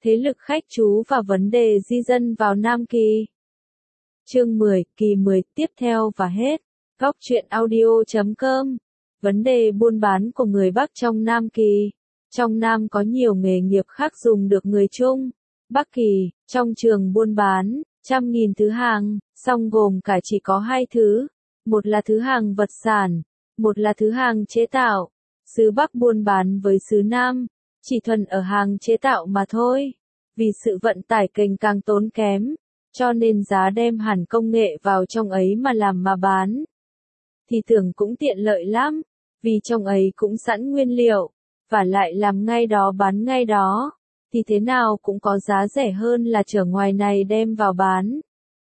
Thế lực khách trú và vấn đề di dân vào Nam Kỳ. Chương 10, kỳ 10, tiếp theo và hết. Góc truyện audio.com. Vấn đề buôn bán của người Bắc trong Nam Kỳ. Trong Nam có nhiều nghề nghiệp khác dùng được người Trung. Bắc Kỳ, trong trường buôn bán, trăm nghìn thứ hàng, song gồm cả chỉ có hai thứ. Một là thứ hàng vật sản, một là thứ hàng chế tạo. Xứ Bắc buôn bán với xứ Nam, chỉ thuần ở hàng chế tạo mà thôi. Vì sự vận tải cành càng tốn kém, cho nên giá đem hẳn công nghệ vào trong ấy mà làm mà bán. Thì tưởng cũng tiện lợi lắm, vì trong ấy cũng sẵn nguyên liệu, và lại làm ngay đó bán ngay đó, thì thế nào cũng có giá rẻ hơn là chở ngoài này đem vào bán.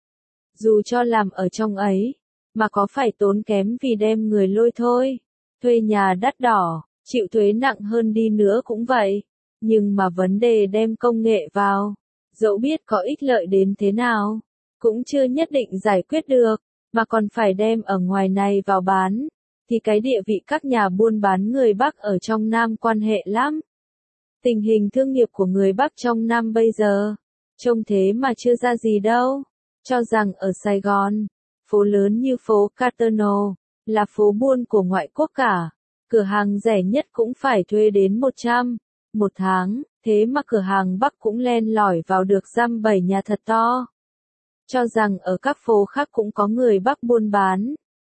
Dù cho làm ở trong ấy, mà có phải tốn kém vì đem người lôi thôi, thuê nhà đắt đỏ, chịu thuế nặng hơn đi nữa cũng vậy. Nhưng mà vấn đề đem công nghệ vào, dẫu biết có ích lợi đến thế nào, cũng chưa nhất định giải quyết được, mà còn phải đem ở ngoài này vào bán, thì cái địa vị các nhà buôn bán người Bắc ở trong Nam quan hệ lắm. Tình hình thương nghiệp của người Bắc trong Nam bây giờ, trông thế mà chưa ra gì đâu, cho rằng ở Sài Gòn, phố lớn như phố Carterno, là phố buôn của ngoại quốc cả, cửa hàng rẻ nhất cũng phải thuê đến 100 một tháng, thế mà cửa hàng Bắc cũng len lỏi vào được dăm 7 nhà thật to. Cho rằng ở các phố khác cũng có người Bắc buôn bán.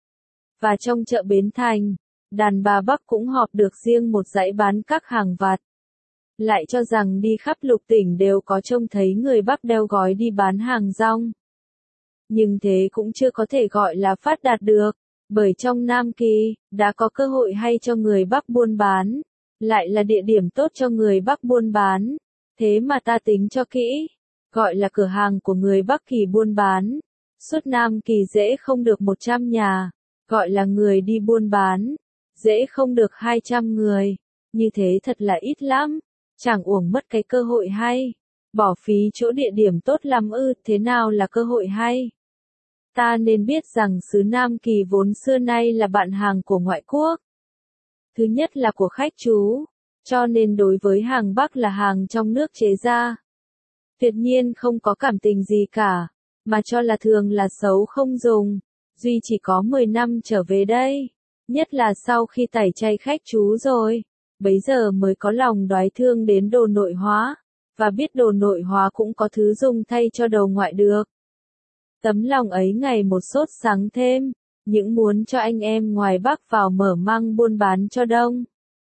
Và trong chợ Bến Thành, đàn bà Bắc cũng họp được riêng một dãy bán các hàng vặt. Lại cho rằng đi khắp lục tỉnh đều có trông thấy người Bắc đeo gói đi bán hàng rong. Nhưng thế cũng chưa có thể gọi là phát đạt được, bởi trong Nam Kỳ, đã có cơ hội hay cho người Bắc buôn bán. Lại là địa điểm tốt cho người Bắc buôn bán, thế mà ta tính cho kỹ, gọi là cửa hàng của người Bắc Kỳ buôn bán, suốt Nam Kỳ dễ không được 100 nhà, gọi là người đi buôn bán, dễ không được 200 người, như thế thật là ít lắm, chẳng uổng mất cái cơ hội hay, bỏ phí chỗ địa điểm tốt lắm ư, thế nào là cơ hội hay? Ta nên biết rằng xứ Nam Kỳ vốn xưa nay là bạn hàng của ngoại quốc. Thứ nhất là của khách trú, cho nên đối với hàng Bắc là hàng trong nước chế ra. Tuyệt nhiên không có cảm tình gì cả, mà cho là thường là xấu không dùng, duy chỉ có 10 năm trở về đây, nhất là sau khi tẩy chay khách trú rồi, bấy giờ mới có lòng đoái thương đến đồ nội hóa, và biết đồ nội hóa cũng có thứ dùng thay cho đồ ngoại được. Tấm lòng ấy ngày một sốt sáng thêm. Những muốn cho anh em ngoài Bắc vào mở mang buôn bán cho Đông.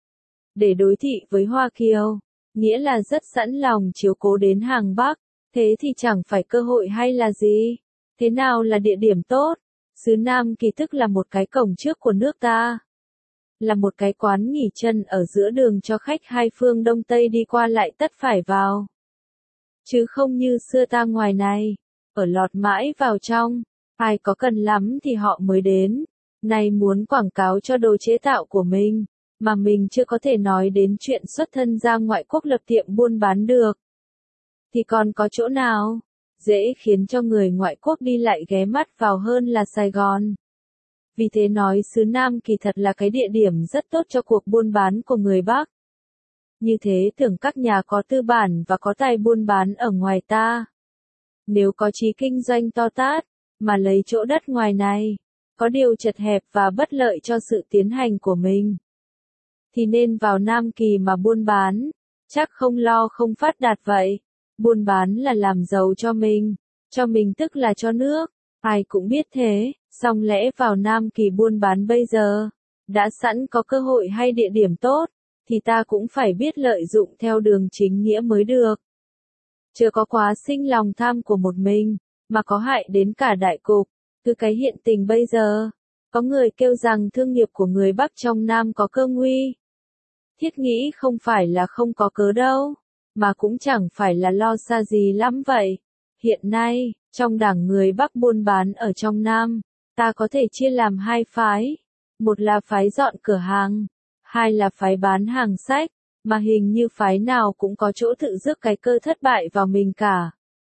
Để đối thị với Hoa Kiều, nghĩa là rất sẵn lòng chiếu cố đến hàng Bắc, thế thì chẳng phải cơ hội hay là gì? Thế nào là địa điểm tốt? Xứ Nam Kỳ tức là một cái cổng trước của nước ta. Là một cái quán nghỉ chân ở giữa đường cho khách hai phương Đông Tây đi qua lại tất phải vào. Chứ không như xưa ta ngoài này, ở lọt mãi vào trong. Ai có cần lắm thì họ mới đến. Này muốn quảng cáo cho đồ chế tạo của mình, mà mình chưa có thể nói đến chuyện xuất thân ra ngoại quốc lập tiệm buôn bán được. Thì còn có chỗ nào dễ khiến cho người ngoại quốc đi lại ghé mắt vào hơn là Sài Gòn. Vì thế nói xứ Nam Kỳ thật là cái địa điểm rất tốt cho cuộc buôn bán của người Bắc. Như thế tưởng các nhà có tư bản và có tài buôn bán ở ngoài ta. Nếu có chí kinh doanh to tát, mà lấy chỗ đất ngoài này, có điều chật hẹp và bất lợi cho sự tiến hành của mình, thì nên vào Nam Kỳ mà buôn bán, chắc không lo không phát đạt vậy. Buôn bán là làm giàu cho mình tức là cho nước, ai cũng biết thế, song lẽ vào Nam Kỳ buôn bán bây giờ, đã sẵn có cơ hội hay địa điểm tốt, thì ta cũng phải biết lợi dụng theo đường chính nghĩa mới được. Chưa có quá sinh lòng tham của một mình, mà có hại đến cả đại cục. Từ cái hiện tình bây giờ, có người kêu rằng thương nghiệp của người Bắc trong Nam có cơ nguy. Thiết nghĩ không phải là không có cớ đâu, mà cũng chẳng phải là lo xa gì lắm vậy. Hiện nay, trong đảng người Bắc buôn bán ở trong Nam, ta có thể chia làm hai phái. Một là phái dọn cửa hàng, hai là phái bán hàng sách, mà hình như phái nào cũng có chỗ tự rước cái cơ thất bại vào mình cả.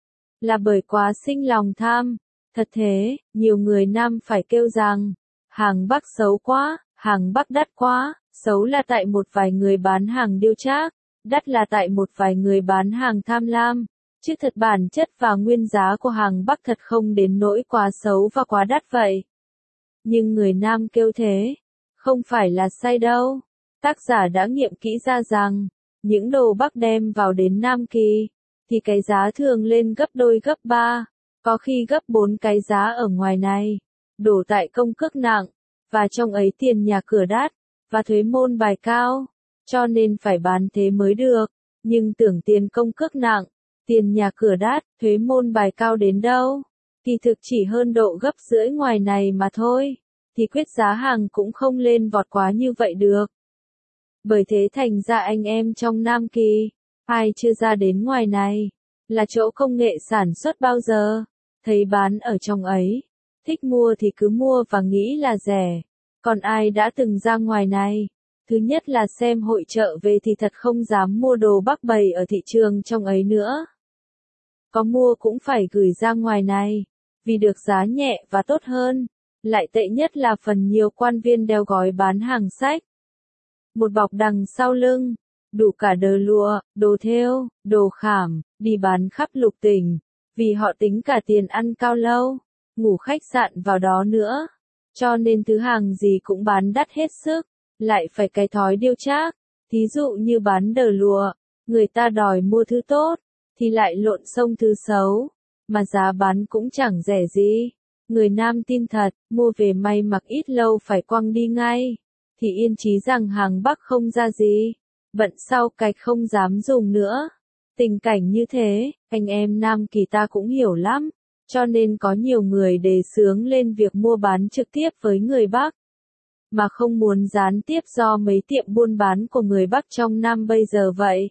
Là bởi quá sinh lòng tham. Thật thế, nhiều người Nam phải kêu rằng, hàng Bắc xấu quá, hàng Bắc đắt quá, xấu là tại một vài người bán hàng điêu trác, Đắt là tại một vài người bán hàng tham lam, chứ thật bản chất và nguyên giá của hàng Bắc thật không đến nỗi quá xấu và quá đắt vậy. Nhưng người Nam kêu thế, không phải là sai đâu. Tác giả đã nghiệm kỹ ra rằng, những đồ Bắc đem vào đến Nam Kỳ, thì cái giá thường lên gấp đôi gấp ba, có khi gấp 4 cái giá ở ngoài này, đổ tại công cước nặng, và trong ấy tiền nhà cửa đắt, và thuế môn bài cao, cho nên phải bán thế mới được, nhưng tưởng tiền công cước nặng, tiền nhà cửa đắt, thuế môn bài cao đến đâu, thì thực chỉ hơn độ gấp rưỡi ngoài này mà thôi, thì quyết giá hàng cũng không lên vọt quá như vậy được. Bởi thế thành ra anh em trong Nam Kỳ, ai chưa ra đến ngoài này, là chỗ công nghệ sản xuất bao giờ, thấy bán ở trong ấy, thích mua thì cứ mua và nghĩ là rẻ. Còn ai đã từng ra ngoài này, thứ nhất là xem hội chợ về thì thật không dám mua đồ Bắc bày ở thị trường trong ấy nữa. Có mua cũng phải gửi ra ngoài này, vì được giá nhẹ và tốt hơn. Lại tệ nhất là phần nhiều quan viên đeo gói bán hàng sách. Một bọc đằng sau lưng, đủ cả đờ lụa, đồ thêu, đồ khảm, đi bán khắp lục tỉnh, vì họ tính cả tiền ăn cao lâu, ngủ khách sạn vào đó nữa. Cho nên thứ hàng gì cũng bán đắt hết sức, lại phải cái thói điêu trác. Thí dụ như bán đờ lụa, người ta đòi mua thứ tốt, thì lại lộn xông thứ xấu, mà giá bán cũng chẳng rẻ gì. Người Nam tin thật, mua về may mặc ít lâu phải quăng đi ngay, thì yên chí rằng hàng Bắc không ra gì, bận sau cạch không dám dùng nữa. Tình cảnh như thế, anh em Nam Kỳ ta cũng hiểu lắm, cho nên có nhiều người đề xướng lên việc mua bán trực tiếp với người Bắc, mà không muốn gián tiếp do mấy tiệm buôn bán của người Bắc trong Nam bây giờ vậy.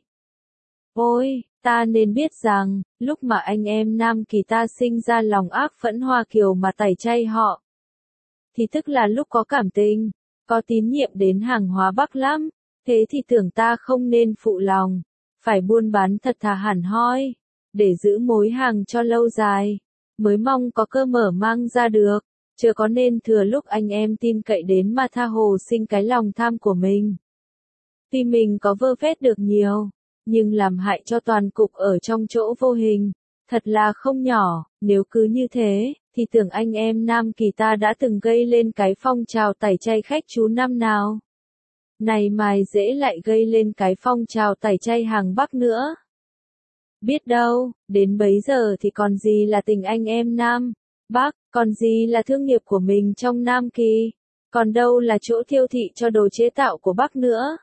Ôi, ta nên biết rằng, lúc mà anh em Nam Kỳ ta sinh ra lòng ác phẫn Hoa Kiều mà tẩy chay họ, thì tức là lúc có cảm tình, có tín nhiệm đến hàng hóa Bắc lắm, thế thì tưởng ta không nên phụ lòng, phải buôn bán thật thà hẳn hoi, để giữ mối hàng cho lâu dài, mới mong có cơ mở mang ra được, chưa có nên thừa lúc anh em tin cậy đến mà tha hồ sinh cái lòng tham của mình. Tuy mình có vơ vét được nhiều, nhưng làm hại cho toàn cục ở trong chỗ vô hình, thật là không nhỏ. Nếu cứ như thế, thì tưởng anh em Nam Kỳ ta đã từng gây lên cái phong trào tẩy chay khách chú năm nào. Này mai dễ lại gây lên cái phong trào tẩy chay hàng Bắc nữa. Biết đâu, đến bấy giờ thì còn gì là tình anh em Nam Bắc, còn gì là thương nghiệp của mình trong Nam Kỳ, còn đâu là chỗ thiêu thị cho đồ chế tạo của Bắc nữa.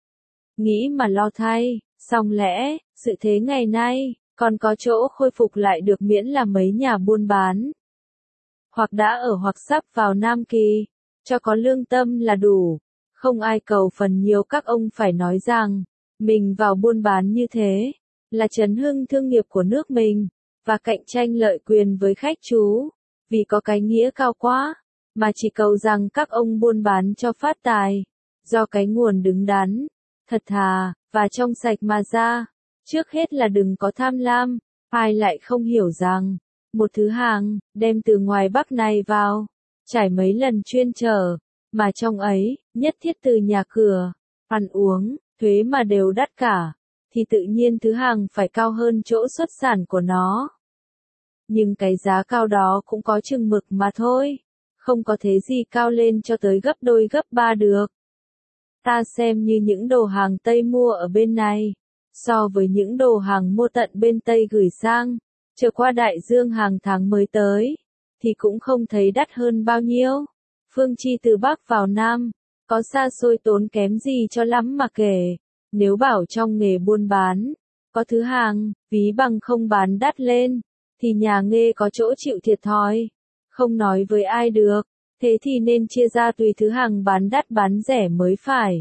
Nghĩ mà lo thay, song lẽ, sự thế ngày nay, còn có chỗ khôi phục lại được miễn là mấy nhà buôn bán, hoặc đã ở hoặc sắp vào Nam Kỳ, cho có lương tâm là đủ. Không ai cầu phần nhiều các ông phải nói rằng, mình vào buôn bán như thế, là trấn hưng thương nghiệp của nước mình, và cạnh tranh lợi quyền với khách chú, vì có cái nghĩa cao quá, mà chỉ cầu rằng các ông buôn bán cho phát tài, do cái nguồn đứng đắn, thật thà, và trong sạch mà ra. Trước hết là đừng có tham lam, ai lại không hiểu rằng, một thứ hàng, đem từ ngoài Bắc này vào, trải mấy lần chuyên chở, mà trong ấy, nhất thiết từ nhà cửa, ăn uống, thuế mà đều đắt cả, thì tự nhiên thứ hàng phải cao hơn chỗ xuất sản của nó. Nhưng cái giá cao đó cũng có chừng mực mà thôi, không có thế gì cao lên cho tới gấp đôi gấp ba được. Ta xem như những đồ hàng Tây mua ở bên này, so với những đồ hàng mua tận bên Tây gửi sang, trở qua đại dương hàng tháng mới tới, thì cũng không thấy đắt hơn bao nhiêu. Phương chi từ Bắc vào Nam, có xa xôi tốn kém gì cho lắm mà kể. Nếu bảo trong nghề buôn bán, có thứ hàng, ví bằng không bán đắt lên, thì nhà nghề có chỗ chịu thiệt thòi, không nói với ai được, thế thì nên chia ra tùy thứ hàng bán đắt bán rẻ mới phải.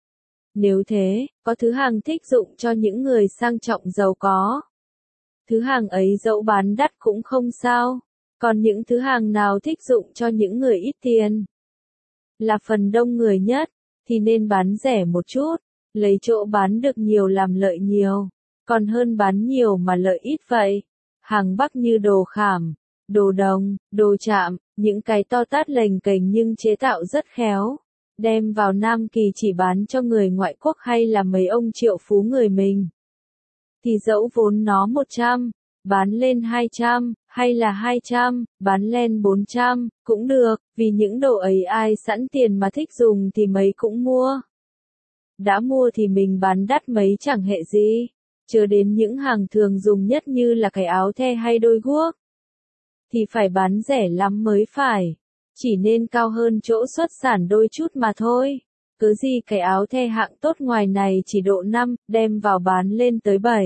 Nếu thế, có thứ hàng thích dụng cho những người sang trọng giàu có, thứ hàng ấy dẫu bán đắt cũng không sao, còn những thứ hàng nào thích dụng cho những người ít tiền, là phần đông người nhất, thì nên bán rẻ một chút, lấy chỗ bán được nhiều làm lợi nhiều, còn hơn bán nhiều mà lợi ít vậy. Hàng Bắc như đồ khảm, đồ đồng, đồ chạm, những cái to tát lềnh kềnh nhưng chế tạo rất khéo, đem vào Nam Kỳ chỉ bán cho người ngoại quốc hay là mấy ông triệu phú người mình. Thì dẫu vốn nó 100, bán lên 200, hay là 200, bán lên 400, cũng được, vì những đồ ấy ai sẵn tiền mà thích dùng thì mấy cũng mua. Đã mua thì mình bán đắt mấy chẳng hệ gì, chớ đến những hàng thường dùng nhất như là cái áo the hay đôi guốc. Thì phải bán rẻ lắm mới phải, chỉ nên cao hơn chỗ xuất sản đôi chút mà thôi. Cứ gì cái áo the hạng tốt ngoài này chỉ độ 5, đem vào bán lên tới 7.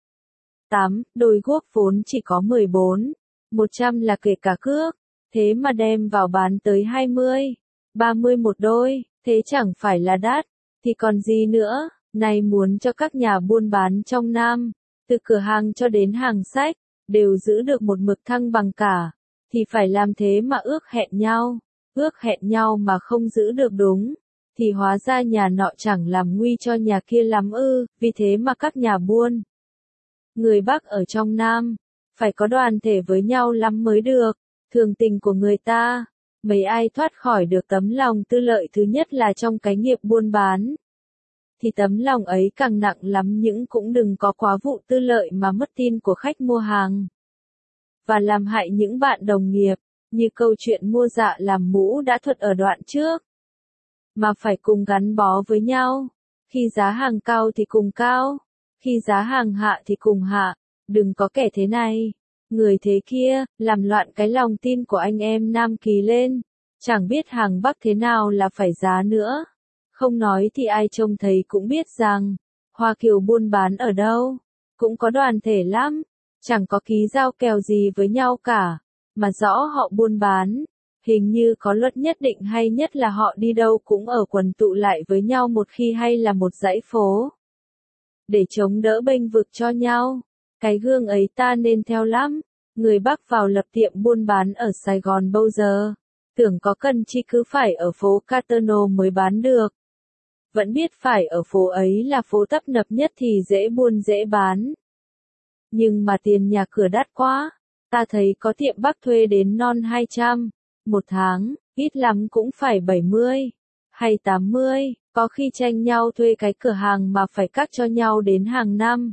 8, đôi guốc vốn chỉ có 14, 100 là kể cả cước, thế mà đem vào bán tới 20, 30 một đôi, thế chẳng phải là đắt, thì còn gì nữa, này muốn cho các nhà buôn bán trong Nam, từ cửa hàng cho đến hàng sách, đều giữ được một mực thăng bằng cả, thì phải làm thế mà ước hẹn nhau mà không giữ được đúng, thì hóa ra nhà nọ chẳng làm nguy cho nhà kia lắm ư, vì thế mà các nhà buôn. Người Bắc ở trong Nam, phải có đoàn thể với nhau lắm mới được, thường tình của người ta, mấy ai thoát khỏi được tấm lòng tư lợi thứ nhất là trong cái nghiệp buôn bán. Thì tấm lòng ấy càng nặng lắm những cũng đừng có quá vụ tư lợi mà mất tin của khách mua hàng. Và làm hại những bạn đồng nghiệp, như câu chuyện mua dạ làm mũ đã thuật ở đoạn trước. Mà phải cùng gắn bó với nhau, khi giá hàng cao thì cùng cao. Khi giá hàng hạ thì cùng hạ, đừng có kẻ thế này, người thế kia, làm loạn cái lòng tin của anh em Nam Kỳ lên, chẳng biết hàng Bắc thế nào là phải giá nữa. Không nói thì ai trông thấy cũng biết rằng, Hoa Kiều buôn bán ở đâu, cũng có đoàn thể lắm, chẳng có ký giao kèo gì với nhau cả, mà rõ họ buôn bán, hình như có luật nhất định hay nhất là họ đi đâu cũng ở quần tụ lại với nhau một khi hay là một dãy phố. Để chống đỡ bênh vực cho nhau. Cái gương ấy ta nên theo lắm. Người Bắc vào lập tiệm buôn bán ở Sài Gòn bao giờ, tưởng có cần chi cứ phải ở phố Catano mới bán được. Vẫn biết phải ở phố ấy là phố tấp nập nhất thì dễ buôn dễ bán. Nhưng mà tiền nhà cửa đắt quá, ta thấy có tiệm Bắc thuê đến non 200, một tháng, ít lắm cũng phải 70, hay 80. Có khi tranh nhau thuê cái cửa hàng mà phải cắt cho nhau đến hàng năm.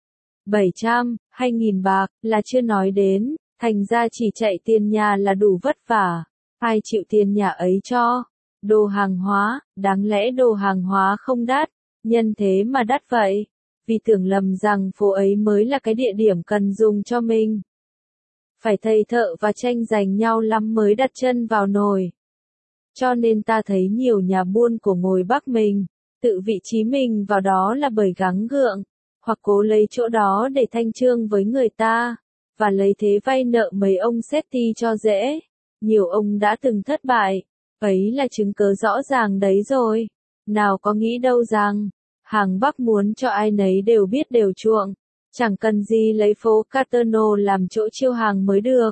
700, 2.000 bạc, là chưa nói đến, thành ra chỉ chạy tiền nhà là đủ vất vả. Ai chịu tiền nhà ấy cho? Đồ hàng hóa, đáng lẽ đồ hàng hóa không đắt, nhân thế mà đắt vậy. Vì tưởng lầm rằng phố ấy mới là cái địa điểm cần dùng cho mình. Phải thầy thợ và tranh giành nhau lắm mới đặt chân vào nồi. Cho nên ta thấy nhiều nhà buôn của ngồi Bắc mình, tự vị trí mình vào đó là bởi gắng gượng, hoặc cố lấy chỗ đó để thanh trương với người ta, và lấy thế vay nợ mấy ông Setti cho dễ. Nhiều ông đã từng thất bại, ấy là chứng cớ rõ ràng đấy rồi. Nào có nghĩ đâu rằng, hàng Bắc muốn cho ai nấy đều biết đều chuộng, chẳng cần gì lấy phố Catano làm chỗ chiêu hàng mới được,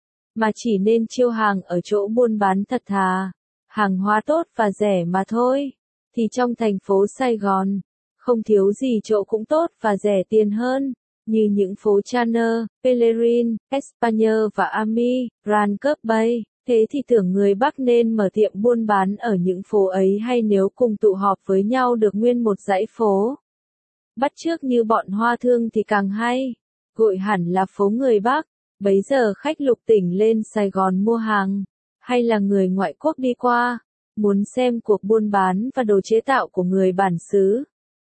mà chỉ nên chiêu hàng ở chỗ buôn bán thật thà. Hàng hóa tốt và rẻ mà thôi, thì trong thành phố Sài Gòn, không thiếu gì chỗ cũng tốt và rẻ tiền hơn, như những phố Chanel, Pellegrin, Espagne và Ami, Grand Cup Bay. Thế thì tưởng người Bắc nên mở tiệm buôn bán ở những phố ấy hay nếu cùng tụ họp với nhau được nguyên một dãy phố. Bắt chước như bọn Hoa Thương thì càng hay, gọi hẳn là phố người Bắc, bấy giờ khách lục tỉnh lên Sài Gòn mua hàng. Hay là người ngoại quốc đi qua, muốn xem cuộc buôn bán và đồ chế tạo của người bản xứ.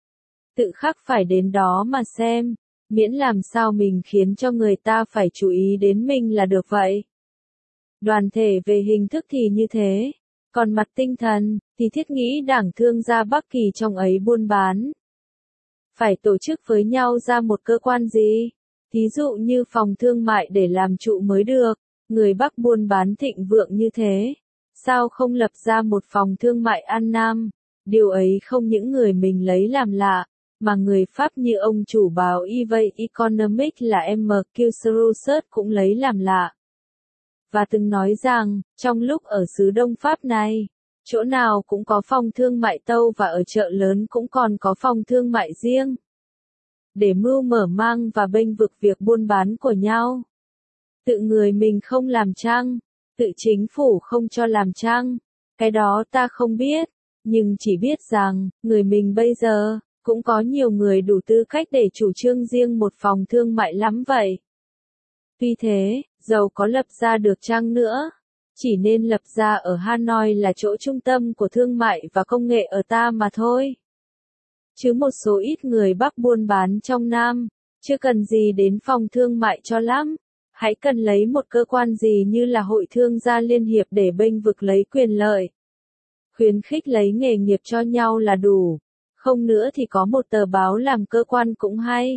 Tự khắc phải đến đó mà xem, miễn làm sao mình khiến cho người ta phải chú ý đến mình là được vậy. Đoàn thể về hình thức thì như thế, còn mặt tinh thần, thì thiết nghĩ đảng thương gia Bắc Kỳ trong ấy buôn bán. Phải tổ chức với nhau ra một cơ quan gì, thí dụ như phòng thương mại để làm trụ mới được. Người Bắc buôn bán thịnh vượng như thế, sao không lập ra một phòng thương mại An Nam? Điều ấy không những người mình lấy làm lạ, mà người Pháp như ông chủ báo Evey Economic là M.Q. Rousseau cũng lấy làm lạ. Và từng nói rằng, trong lúc ở xứ Đông Pháp này, chỗ nào cũng có phòng thương mại tâu và ở chợ lớn cũng còn có phòng thương mại riêng. Để mưu mở mang và bênh vực việc buôn bán của nhau. Tự người mình không làm chăng? Tự chính phủ không cho làm chăng? Cái đó ta không biết, nhưng chỉ biết rằng, người mình bây giờ, cũng có nhiều người đủ tư cách để chủ trương riêng một phòng thương mại lắm vậy. Tuy thế, dầu có lập ra được chăng nữa, chỉ nên lập ra ở Hanoi là chỗ trung tâm của thương mại và công nghệ ở ta mà thôi. Chứ một số ít người Bắc buôn bán trong Nam, chưa cần gì đến phòng thương mại cho lắm. Hãy cần lấy một cơ quan gì như là Hội Thương gia Liên hiệp để bênh vực lấy quyền lợi. Khuyến khích lấy nghề nghiệp cho nhau là đủ. Không nữa thì có một tờ báo làm cơ quan cũng hay.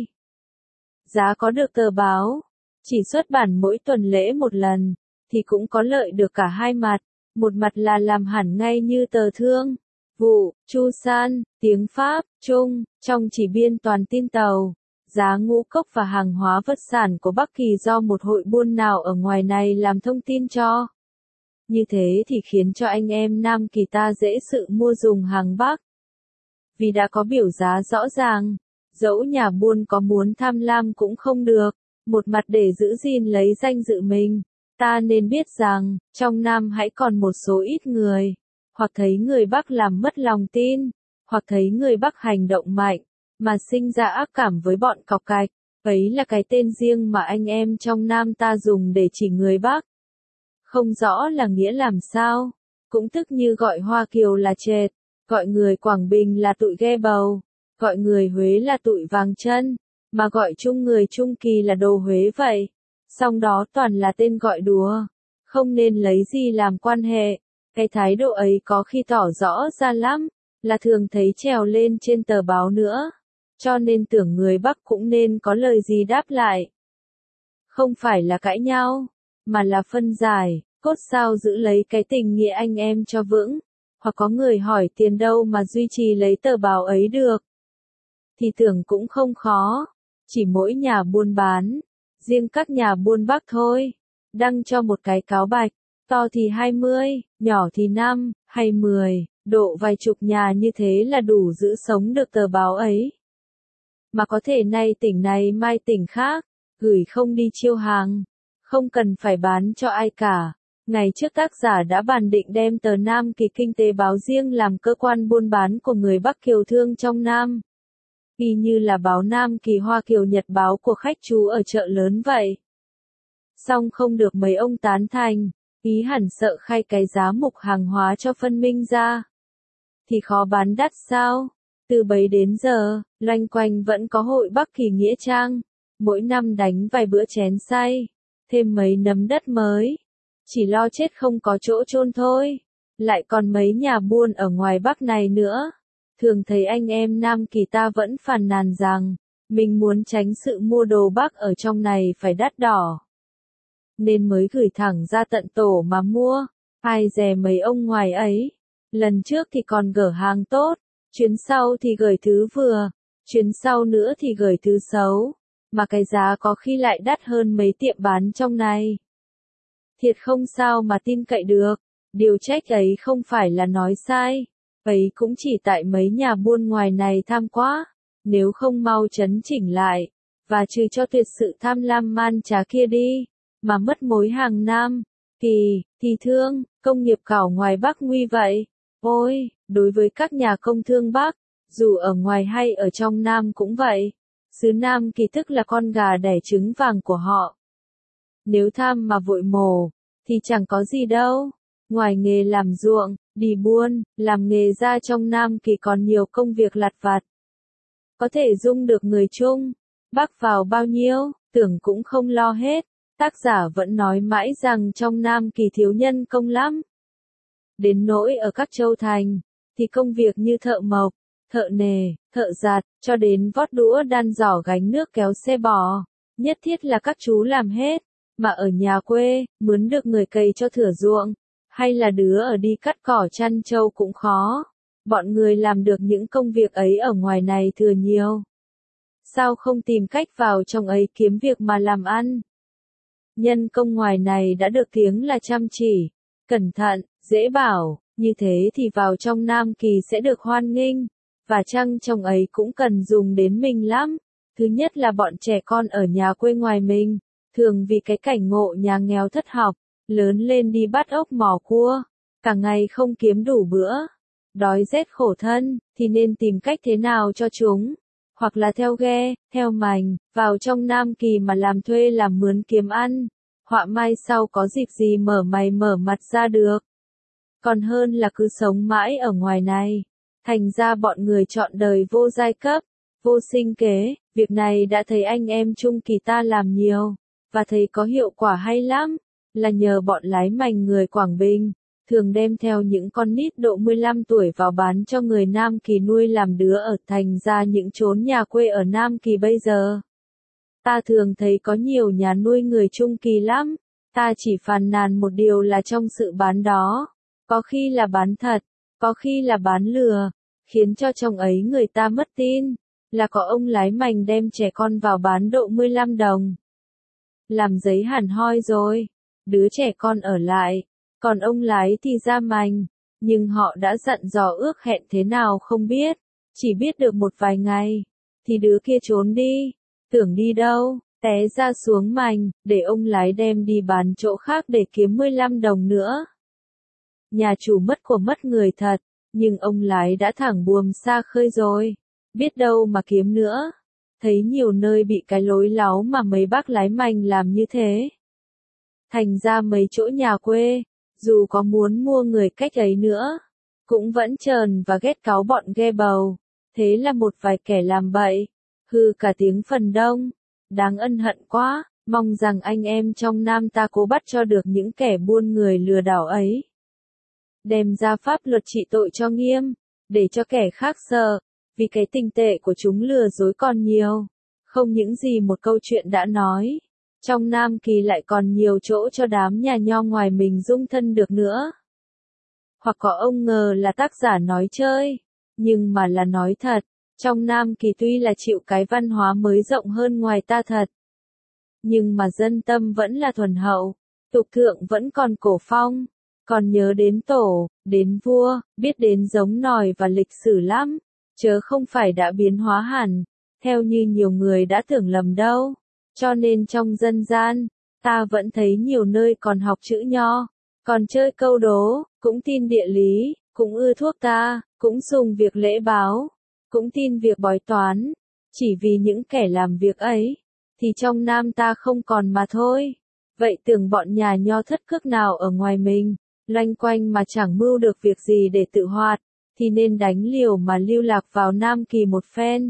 Giá có được tờ báo, chỉ xuất bản mỗi tuần lễ một lần, thì cũng có lợi được cả hai mặt. Một mặt là làm hẳn ngay như tờ Thương vụ, Chu San, tiếng Pháp, Trung, trong chỉ biên toàn tin tàu, giá ngũ cốc và hàng hóa vật sản của Bắc Kỳ do một hội buôn nào ở ngoài này làm thông tin cho. Như thế thì khiến cho anh em Nam Kỳ ta dễ sự mua dùng hàng Bắc. Vì đã có biểu giá rõ ràng, dẫu nhà buôn có muốn tham lam cũng không được, một mặt để giữ gìn lấy danh dự mình, ta nên biết rằng, trong Nam hãy còn một số ít người, hoặc thấy người Bắc làm mất lòng tin, hoặc thấy người Bắc hành động mạnh, mà sinh ra ác cảm với bọn cọc cạch, ấy là cái tên riêng mà anh em trong Nam ta dùng để chỉ người Bắc. Không rõ là nghĩa làm sao, cũng tức như gọi Hoa Kiều là trệt, gọi người Quảng Bình là tụi ghe bầu, gọi người Huế là tụi vàng chân, mà gọi chung người Trung Kỳ là đồ Huế vậy. Song đó toàn là tên gọi đùa, không nên lấy gì làm quan hệ. Cái thái độ ấy có khi tỏ rõ ra lắm, là thường thấy trèo lên trên tờ báo nữa. Cho nên tưởng người Bắc cũng nên có lời gì đáp lại. Không phải là cãi nhau, mà là phân giải, cốt sao giữ lấy cái tình nghĩa anh em cho vững. Hoặc có người hỏi tiền đâu mà duy trì lấy tờ báo ấy được. Thì tưởng cũng không khó, chỉ mỗi nhà buôn bán, riêng các nhà buôn Bắc thôi, đăng cho một cái cáo bạch, to thì 20, nhỏ thì 5, hay 10, độ vài chục nhà như thế là đủ giữ sống được tờ báo ấy. Mà có thể nay tỉnh này mai tỉnh khác, gửi không đi chiêu hàng, không cần phải bán cho ai cả. Ngày trước tác giả đã bàn định đem tờ Nam Kỳ Kinh tế báo riêng làm cơ quan buôn bán của người Bắc Kiều thương trong Nam. Y như là báo Nam Kỳ Hoa Kiều Nhật báo của khách chú ở chợ lớn vậy. Song không được mấy ông tán thành, ý hẳn sợ khai cái giá mục hàng hóa cho phân minh ra. Thì khó bán đắt sao? Từ bấy đến giờ, loanh quanh vẫn có hội Bắc Kỳ Nghĩa Trang, mỗi năm đánh vài bữa chén say, thêm mấy nấm đất mới. Chỉ lo chết không có chỗ chôn thôi. Lại còn mấy nhà buôn ở ngoài Bắc này nữa. Thường thấy anh em Nam Kỳ ta vẫn phàn nàn rằng, mình muốn tránh sự mua đồ Bắc ở trong này phải đắt đỏ. Nên mới gửi thẳng ra tận tổ mà mua. Ai dè mấy ông ngoài ấy. Lần trước thì còn gửi hàng tốt, chuyến sau thì gửi thứ vừa, chuyến sau nữa thì gửi thứ xấu. Mà cái giá có khi lại đắt hơn mấy tiệm bán trong này. Thiệt không sao mà tin cậy được, điều trách ấy không phải là nói sai, ấy cũng chỉ tại mấy nhà buôn ngoài này tham quá, nếu không mau chấn chỉnh lại, và trừ cho tuyệt sự tham lam man trá kia đi, mà mất mối hàng Nam, Kỳ, thì thương, công nghiệp cảo ngoài Bắc nguy vậy. Ôi, đối với các nhà công thương Bắc, dù ở ngoài hay ở trong Nam cũng vậy, xứ Nam Kỳ tức là con gà đẻ trứng vàng của họ. Nếu tham mà vội mổ, thì chẳng có gì đâu. Ngoài nghề làm ruộng, đi buôn, làm nghề ra trong Nam Kỳ còn nhiều công việc lặt vặt. Có thể dung được người Trung, Bắc vào bao nhiêu, tưởng cũng không lo hết. Tác giả vẫn nói mãi rằng trong Nam Kỳ thiếu nhân công lắm. Đến nỗi ở các châu thành, thì công việc như thợ mộc, thợ nề, thợ giặt, cho đến vót đũa đan giỏ gánh nước kéo xe bò, nhất thiết là các chú làm hết. Mà ở nhà quê, mướn được người cày cho thửa ruộng, hay là đứa ở đi cắt cỏ chăn trâu cũng khó. Bọn người làm được những công việc ấy ở ngoài này thừa nhiều. Sao không tìm cách vào trong ấy kiếm việc mà làm ăn? Nhân công ngoài này đã được tiếng là chăm chỉ, cẩn thận, dễ bảo, như thế thì vào trong Nam Kỳ sẽ được hoan nghênh, và chăng trong ấy cũng cần dùng đến mình lắm. Thứ nhất là bọn trẻ con ở nhà quê ngoài mình. Thường vì cái cảnh ngộ nhà nghèo thất học, lớn lên đi bắt ốc mò cua, cả ngày không kiếm đủ bữa. đói rét khổ thân, thì nên tìm cách thế nào cho chúng, hoặc là theo ghe, theo mành, vào trong Nam Kỳ mà làm thuê làm mướn kiếm ăn, họa mai sau có dịp gì mở mày mở mặt ra được. Còn hơn là cứ sống mãi ở ngoài này. Thành ra bọn người chọn đời vô giai cấp, vô sinh kế, việc này đã thấy anh em Trung Kỳ ta làm nhiều, và thấy có hiệu quả hay lắm, là nhờ bọn lái mành người Quảng Bình, thường đem theo những con nít độ 15 tuổi vào bán cho người Nam Kỳ nuôi làm đứa ở thành ra những chốn nhà quê ở Nam Kỳ bây giờ. Ta thường thấy có nhiều nhà nuôi người Trung Kỳ lắm, ta chỉ phàn nàn một điều là trong sự bán đó, có khi là bán thật, có khi là bán lừa, khiến cho trong ấy người ta mất tin, là có ông lái mành đem trẻ con vào bán độ 15 đồng. Làm giấy hẳn hoi rồi, đứa trẻ con ở lại, còn ông lái thì ra mành, nhưng họ đã dặn dò ước hẹn thế nào không biết, chỉ biết được một vài ngày, thì đứa kia trốn đi, tưởng đi đâu, té ra xuống mành, để ông lái đem đi bán chỗ khác để kiếm 15 đồng nữa. Nhà chủ mất của mất người thật, nhưng ông lái đã thẳng buồm xa khơi rồi, biết đâu mà kiếm nữa. Thấy nhiều nơi bị cái lối láo mà mấy bác lái mành làm như thế. Thành ra mấy chỗ nhà quê, dù có muốn mua người cách ấy nữa, cũng vẫn trờn và ghét cáu bọn ghe bầu. Thế là một vài kẻ làm bậy, hư cả tiếng phần đông. Đáng ân hận quá, mong rằng anh em trong Nam ta cố bắt cho được những kẻ buôn người lừa đảo ấy. Đem ra pháp luật trị tội cho nghiêm, để cho kẻ khác sợ, vì cái tình tệ của chúng lừa dối còn nhiều. Không những gì một câu chuyện đã nói, trong Nam Kỳ lại còn nhiều chỗ cho đám nhà nho ngoài mình dung thân được nữa. Hoặc có ông ngờ là tác giả nói chơi, nhưng mà là nói thật, trong Nam Kỳ tuy là chịu cái văn hóa mới rộng hơn ngoài ta thật, nhưng mà dân tâm vẫn là thuần hậu, tục thượng vẫn còn cổ phong, còn nhớ đến tổ, đến vua, biết đến giống nòi và lịch sử lắm, chớ không phải đã biến hóa hẳn, theo như nhiều người đã tưởng lầm đâu. Cho nên trong dân gian, ta vẫn thấy nhiều nơi còn học chữ nho, còn chơi câu đố, cũng tin địa lý, cũng ưa thuốc ta, cũng sùng việc lễ báo, cũng tin việc bói toán. Chỉ vì những kẻ làm việc ấy, thì trong Nam ta không còn mà thôi. Vậy tưởng bọn nhà nho thất cước nào ở ngoài mình, loanh quanh mà chẳng mưu được việc gì để tự hoạt, thì nên đánh liều mà lưu lạc vào Nam Kỳ một phen.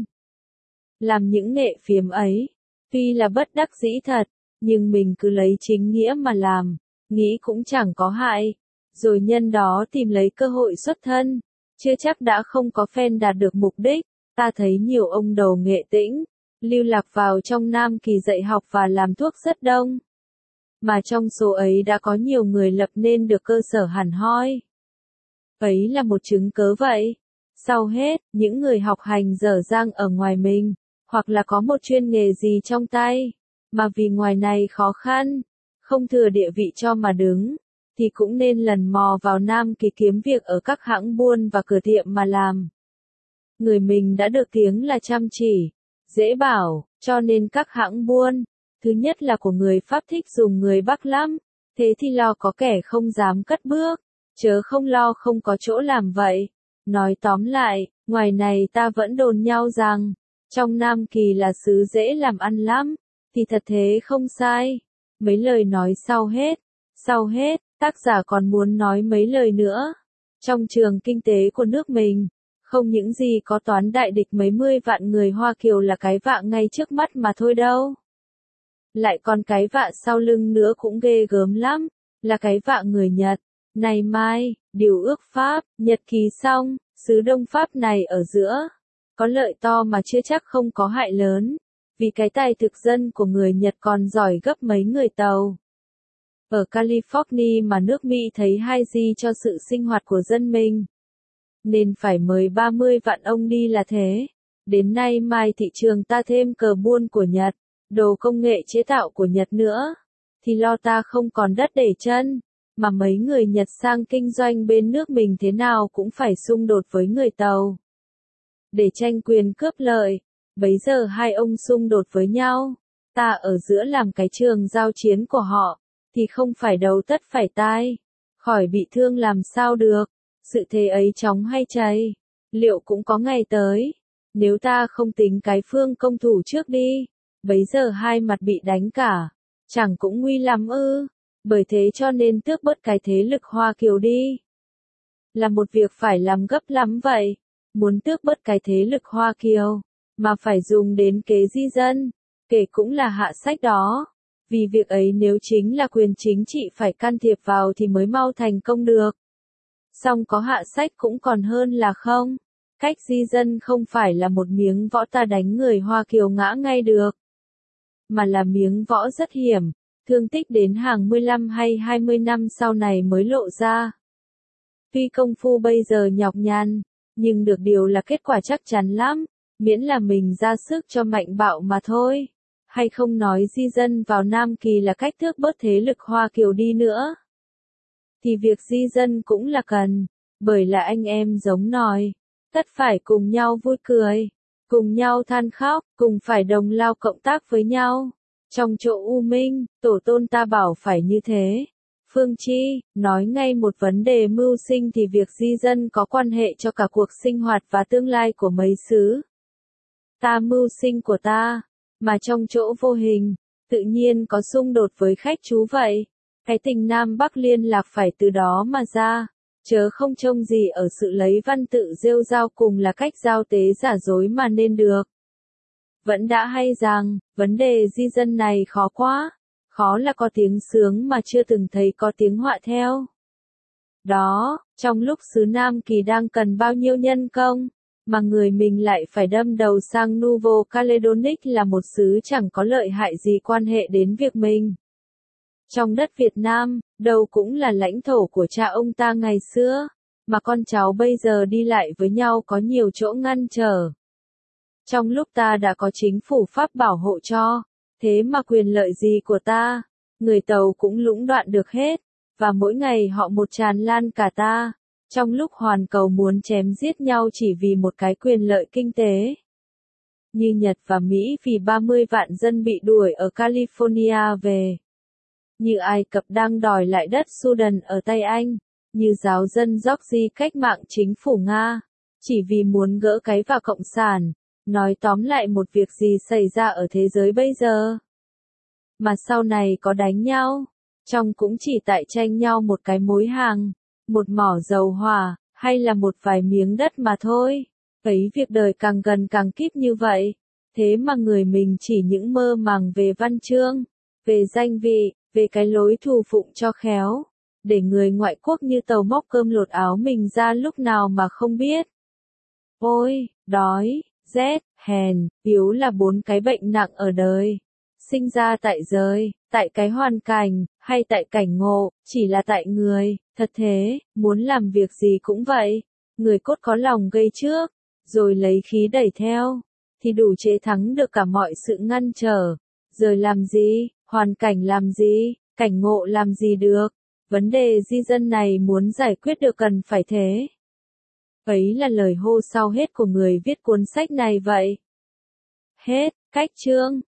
Làm những nghệ phiếm ấy, tuy là bất đắc dĩ thật, nhưng mình cứ lấy chính nghĩa mà làm, nghĩ cũng chẳng có hại, rồi nhân đó tìm lấy cơ hội xuất thân, chưa chắc đã không có phen đạt được mục đích. Ta thấy nhiều ông đầu nghệ tĩnh, lưu lạc vào trong Nam Kỳ dạy học và làm thuốc rất đông. Mà trong số ấy đã có nhiều người lập nên được cơ sở hẳn hoi. Ấy là một chứng cớ vậy. Sau hết, những người học hành dở dang ở ngoài mình, hoặc là có một chuyên nghề gì trong tay, mà vì ngoài này khó khăn, không thừa địa vị cho mà đứng, thì cũng nên lần mò vào Nam Kỳ kiếm việc ở các hãng buôn và cửa tiệm mà làm. Người mình đã được tiếng là chăm chỉ, dễ bảo, cho nên các hãng buôn, thứ nhất là của người Pháp thích dùng người Bắc lắm, thế thì lo có kẻ không dám cất bước, chớ không lo không có chỗ làm vậy. Nói tóm lại, ngoài này ta vẫn đồn nhau rằng, trong Nam Kỳ là xứ dễ làm ăn lắm, thì thật thế không sai. Mấy lời nói sau hết, tác giả còn muốn nói mấy lời nữa. Trong trường kinh tế của nước mình, không những gì có toán đại địch mấy mươi vạn người Hoa Kiều là cái vạ ngay trước mắt mà thôi đâu. Lại còn cái vạ sau lưng nữa cũng ghê gớm lắm, là cái vạ người Nhật. Này mai, điều ước Pháp, Nhật ký xong, xứ Đông Pháp này ở giữa, có lợi to mà chưa chắc không có hại lớn, vì cái tài thực dân của người Nhật còn giỏi gấp mấy người Tàu. Ở California mà nước Mỹ thấy hay gì cho sự sinh hoạt của dân mình, nên phải mời 30 vạn ông đi là thế. Đến nay mai thị trường ta thêm cờ buôn của Nhật, đồ công nghệ chế tạo của Nhật nữa, thì lo ta không còn đất để chân, mà mấy người Nhật sang kinh doanh bên nước mình thế nào cũng phải xung đột với người Tàu. Để tranh quyền cướp lợi, bấy giờ hai ông xung đột với nhau, ta ở giữa làm cái trường giao chiến của họ, thì không phải đầu tất phải tai, khỏi bị thương làm sao được. sự thế ấy chóng hay chày, liệu cũng có ngày tới. Nếu ta không tính cái phương công thủ trước đi, bấy giờ hai mặt bị đánh cả, chẳng cũng nguy lắm ư. Bởi thế cho nên tước bớt cái thế lực Hoa Kiều đi. Là một việc phải làm gấp lắm vậy. Muốn tước bớt cái thế lực Hoa Kiều, mà phải dùng đến kế di dân, kể cũng là hạ sách đó. Vì việc ấy nếu chính là quyền chính trị phải can thiệp vào thì mới mau thành công được. Song có hạ sách cũng còn hơn là không. Cách di dân không phải là một miếng võ ta đánh người Hoa Kiều ngã ngay được, mà là miếng võ rất hiểm, thương tích đến hàng 15 hay 20 năm sau này mới lộ ra. Tuy công phu bây giờ nhọc nhằn, nhưng được điều là kết quả chắc chắn lắm, miễn là mình ra sức cho mạnh bạo mà thôi. Hay không nói di dân vào Nam Kỳ là cách tước bớt thế lực Hoa Kiều đi nữa, thì việc di dân cũng là cần, bởi là anh em giống nòi, tất phải cùng nhau vui cười, cùng nhau than khóc, cùng phải đồng lao cộng tác với nhau. Trong chỗ U Minh, tổ tôn ta bảo phải như thế. Phương Chi, nói ngay một vấn đề mưu sinh thì việc di dân có quan hệ cho cả cuộc sinh hoạt và tương lai của mấy xứ. Ta mưu sinh của ta, mà trong chỗ vô hình, tự nhiên có xung đột với khách chú vậy. Cái tình Nam Bắc liên lạc phải từ đó mà ra, chớ không trông gì ở sự lấy văn tự rêu rao cùng là cách giao tế giả dối mà nên được. Vẫn đã hay rằng, vấn đề di dân này khó quá, khó là có tiếng sướng mà chưa từng thấy có tiếng họa theo. Đó, trong lúc xứ Nam Kỳ đang cần bao nhiêu nhân công, mà người mình lại phải đâm đầu sang Nouveau Caledonic là một xứ chẳng có lợi hại gì quan hệ đến việc mình. Trong đất Việt Nam, đâu cũng là lãnh thổ của cha ông ta ngày xưa, mà con cháu bây giờ đi lại với nhau có nhiều chỗ ngăn trở. Trong lúc ta đã có chính phủ Pháp bảo hộ cho, thế mà quyền lợi gì của ta, người Tàu cũng lũng đoạn được hết, và mỗi ngày họ một tràn lan cả ta, trong lúc hoàn cầu muốn chém giết nhau chỉ vì một cái quyền lợi kinh tế. Như Nhật và Mỹ vì 30 vạn dân bị đuổi ở California về. Như Ai Cập đang đòi lại đất Sudan ở tay Anh, như giáo dân Georgia cách mạng chính phủ Nga, chỉ vì muốn gỡ cái vào cộng sản. Nói tóm lại một việc gì xảy ra ở thế giới bây giờ, mà sau này có đánh nhau, trong cũng chỉ tại tranh nhau một cái mối hàng, một mỏ dầu hỏa, hay là một vài miếng đất mà thôi. Ấy việc đời càng gần càng kíp như vậy, thế mà người mình chỉ những mơ màng về văn chương, về danh vị, về cái lối thù phụng cho khéo, để người ngoại quốc như Tàu móc cơm lột áo mình ra lúc nào mà không biết. Ôi, đói, rét, hèn, yếu là 4 cái bệnh nặng ở đời. Sinh ra tại giới, tại cái hoàn cảnh, hay tại cảnh ngộ, chỉ là tại người, thật thế, muốn làm việc gì cũng vậy. Người cốt có lòng gây trước, rồi lấy khí đẩy theo, thì đủ chế thắng được cả mọi sự ngăn trở. Rồi làm gì, hoàn cảnh làm gì, cảnh ngộ làm gì được. Vấn đề di dân này muốn giải quyết được cần phải thế. Ấy là lời hô sau hết của người viết cuốn sách này vậy. Hết, cách chương.